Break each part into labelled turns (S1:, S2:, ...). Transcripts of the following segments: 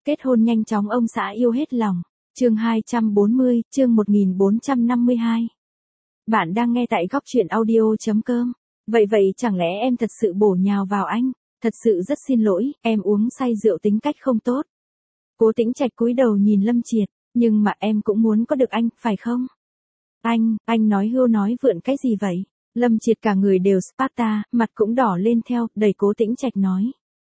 S1: Kết hôn nhanh chóng ông xã yêu hết lòng. Chương 240, chương 1452. Bạn đang nghe tại góc truyện audio.com. Vậy chẳng lẽ em thật sự bổ nhào vào anh? Thật sự rất xin lỗi, em uống say rượu tính cách không tốt. Cố Tĩnh Trạch cúi đầu nhìn Lâm Triệt, nhưng mà em cũng muốn có được anh, phải không? Anh nói hưu nói vượn cái gì vậy? Lâm Triệt cả người đều Sparta, mặt cũng đỏ lên theo, đẩy Cố Tĩnh Trạch nói.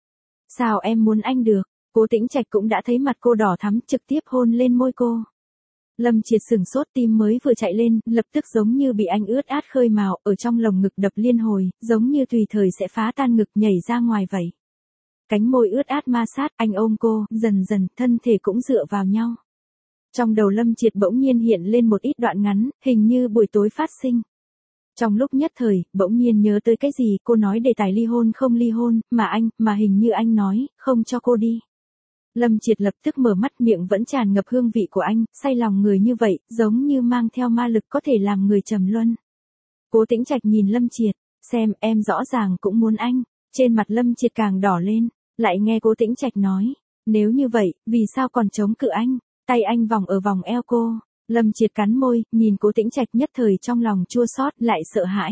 S1: Sao em muốn anh được? Cố Tĩnh Trạch cũng đã thấy mặt cô đỏ thắm, trực tiếp hôn lên môi cô. Lâm Triệt sừng sốt, tim mới vừa chạy lên, lập tức giống như bị anh ướt át khơi mào, ở trong lồng ngực đập liên hồi, giống như tùy thời sẽ phá tan ngực nhảy ra ngoài vậy. Cánh môi ướt át ma sát, anh ôm cô, dần dần, thân thể cũng dựa vào nhau. Trong đầu Lâm Triệt bỗng nhiên hiện lên một ít đoạn ngắn, hình như buổi tối phát sinh. Trong lúc nhất thời, bỗng nhiên nhớ tới cái gì, cô nói đề tài ly hôn không ly hôn, mà hình như anh nói, không cho cô đi. Lâm Triệt lập tức mở mắt, miệng vẫn tràn ngập hương vị của anh, say lòng người như vậy, giống như mang theo ma lực có thể làm người trầm luân. Cố Tĩnh Trạch nhìn Lâm Triệt, xem em rõ ràng cũng muốn anh, trên mặt Lâm Triệt càng đỏ lên, lại nghe Cố Tĩnh Trạch nói, nếu như vậy, vì sao còn chống cự anh, tay anh vòng ở vòng eo cô. Lâm Triệt cắn môi, nhìn Cố Tĩnh Trạch nhất thời trong lòng chua xót lại sợ hãi.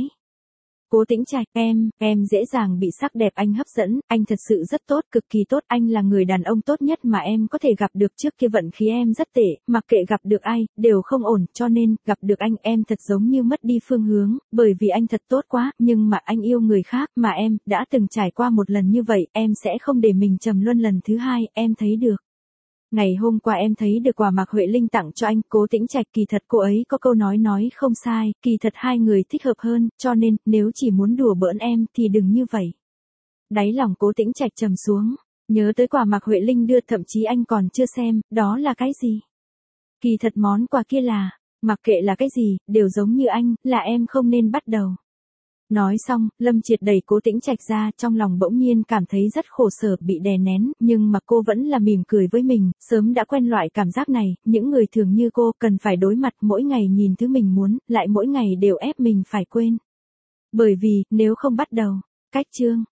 S1: Cố Tĩnh Trạch, em dễ dàng bị sắc đẹp anh hấp dẫn, anh thật sự rất tốt, cực kỳ tốt, anh là người đàn ông tốt nhất mà em có thể gặp được, trước kia vận khí em rất tệ, mặc kệ gặp được ai, đều không ổn, cho nên, gặp được anh em thật giống như mất đi phương hướng, bởi vì anh thật tốt quá, nhưng mà anh yêu người khác, mà em, đã từng trải qua một lần như vậy, em sẽ không để mình trầm luân lần thứ hai, em thấy được. Ngày hôm qua em thấy được quà Mạc Huệ Linh tặng cho anh, Cố Tĩnh Trạch, kỳ thật cô ấy có câu nói không sai, kỳ thật hai người thích hợp hơn, cho nên, nếu chỉ muốn đùa bỡn em thì đừng như vậy. Đáy lòng Cố Tĩnh Trạch trầm xuống, nhớ tới quà Mạc Huệ Linh đưa, thậm chí anh còn chưa xem, đó là cái gì? Kỳ thật món quà kia là, mặc kệ là cái gì, đều giống như anh, là em không nên bắt đầu. Nói xong, Lâm Triệt đẩy Cố Tĩnh Trạch ra, trong lòng bỗng nhiên cảm thấy rất khổ sở, bị đè nén, nhưng mà cô vẫn là mỉm cười với mình, sớm đã quen loại cảm giác này, những người thường như cô cần phải đối mặt mỗi ngày nhìn thứ mình muốn, lại mỗi ngày đều ép mình phải quên. Bởi vì, nếu không bắt đầu, cách chương.